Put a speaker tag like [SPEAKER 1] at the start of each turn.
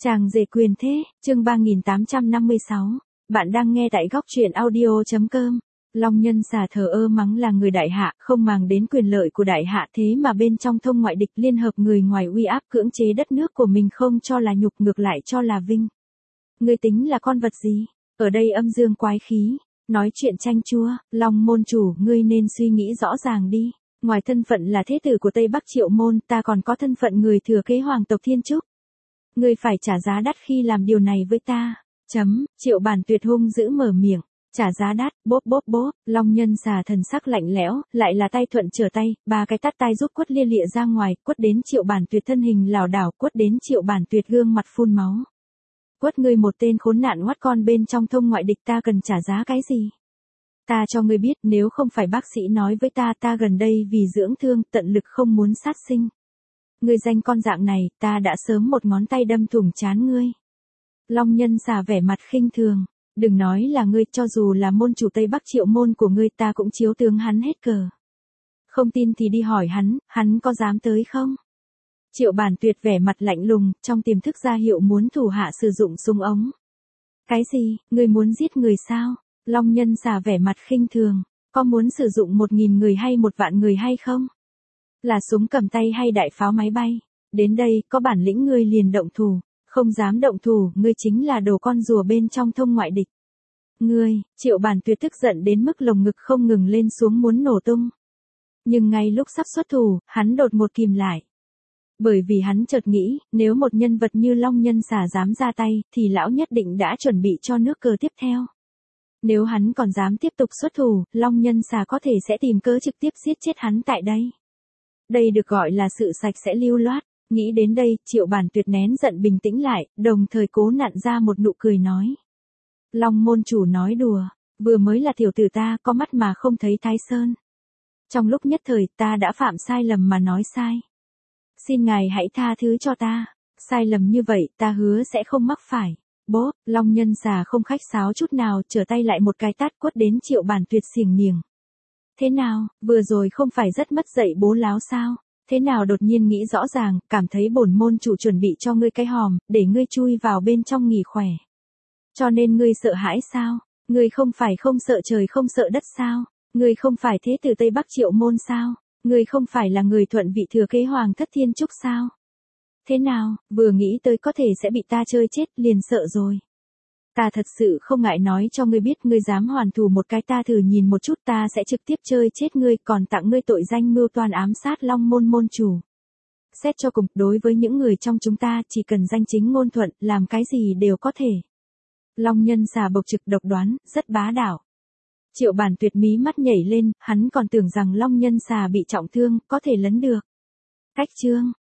[SPEAKER 1] Chàng rể quyền thế, chương 3856. Bạn đang nghe tại góc truyện audio.com. Long Nhân Xà thờ ơ mắng là người đại hạ, không màng đến quyền lợi của đại hạ, thế mà bên trong thông ngoại địch liên hợp người ngoài uy áp cưỡng chế đất nước của mình, không cho là nhục ngược lại cho là vinh. Ngươi tính là con vật gì? Ở đây âm dương quái khí, nói chuyện chanh chua. Long môn chủ, ngươi nên suy nghĩ rõ ràng đi. Ngoài thân phận là thế tử của Tây Bắc Triệu Môn, ta còn có thân phận người thừa kế hoàng tộc Thiên Trúc. Ngươi phải trả giá đắt khi làm điều này với ta. Triệu Bản Tuyệt hung dữ mở miệng. Trả giá đắt, bốp bốp bốp. Long Nhân Xà thần sắc lạnh lẽo, lại là tay thuận trở tay, ba cái tát tai giúp quất lia lịa ra ngoài, quất đến Triệu Bản Tuyệt thân hình lảo đảo, quất đến Triệu Bản Tuyệt gương mặt phun máu. Quất ngươi một tên khốn nạn oắt con bên trong thông ngoại địch, ta cần trả giá cái gì? Ta cho ngươi biết, nếu không phải bác sĩ nói với ta, ta gần đây vì dưỡng thương, tận lực không muốn sát sinh. Ngươi danh con dạng này, ta đã sớm một ngón tay đâm thủng trán ngươi. Long Nhân Xà vẻ mặt khinh thường. Đừng nói là ngươi, cho dù là môn chủ Tây Bắc Triệu Môn của ngươi, ta cũng chiếu tướng hắn hết cờ. Không tin thì đi hỏi hắn có dám tới không? Triệu Bản Tuyệt vẻ mặt lạnh lùng, trong tiềm thức ra hiệu muốn thủ hạ sử dụng súng ống. Cái gì, ngươi muốn giết người sao? Long Nhân Xà vẻ mặt khinh thường. Có muốn sử dụng 1.000 người hay 1.000.000 người hay không? Là súng cầm tay hay đại pháo máy bay? Đến đây, có bản lĩnh ngươi liền động thủ. Không dám động thủ, ngươi chính là đồ con rùa bên trong thông ngoại địch. Ngươi, Triệu Bản Tuyệt tức giận đến mức lồng ngực không ngừng lên xuống muốn nổ tung. Nhưng ngay lúc sắp xuất thủ, hắn đột một kìm lại. Bởi vì hắn chợt nghĩ, nếu một nhân vật như Long Nhân Xà dám ra tay, thì lão nhất định đã chuẩn bị cho nước cờ tiếp theo. Nếu hắn còn dám tiếp tục xuất thủ, Long Nhân Xà có thể sẽ tìm cớ trực tiếp giết chết hắn tại đây. Đây được gọi là sự sạch sẽ lưu loát. Nghĩ đến đây, Triệu Bản Tuyệt nén giận bình tĩnh lại, đồng thời cố nặn ra một nụ cười nói. Long môn chủ nói đùa, vừa mới là tiểu tử ta, có mắt mà không thấy Thái Sơn. Trong lúc nhất thời ta đã phạm sai lầm mà nói sai. Xin ngài hãy tha thứ cho ta, sai lầm như vậy ta hứa sẽ không mắc phải. Bố, Long Nhân Xà không khách sáo chút nào, trở tay lại một cái tát quất đến Triệu Bản Tuyệt xiềng niềng. Thế nào, vừa rồi không phải rất mất dạy bố láo sao? Thế nào đột nhiên nghĩ rõ ràng, cảm thấy bổn môn chủ chuẩn bị cho ngươi cái hòm, để ngươi chui vào bên trong nghỉ khỏe. Cho nên ngươi sợ hãi sao? Ngươi không phải không sợ trời không sợ đất sao? Ngươi không phải thế tử Tây Bắc Triệu Môn sao? Ngươi không phải là người thuận vị thừa kế hoàng thất Thiên Trúc sao? Thế nào, vừa nghĩ tới có thể sẽ bị ta chơi chết, liền sợ rồi. Ta thật sự không ngại nói cho ngươi biết, ngươi dám hoàn thù một cái ta thử nhìn một chút, ta sẽ trực tiếp chơi chết ngươi, còn tặng ngươi tội danh mưu toan ám sát Long môn môn chủ. Xét cho cùng, đối với những người trong chúng ta, chỉ cần danh chính ngôn thuận, làm cái gì đều có thể. Long Nhân Xà bộc trực độc đoán, rất bá đạo. Triệu Bản Tuyệt mí mắt nhảy lên, hắn còn tưởng rằng Long Nhân Xà bị trọng thương, có thể lấn được. Cách chương,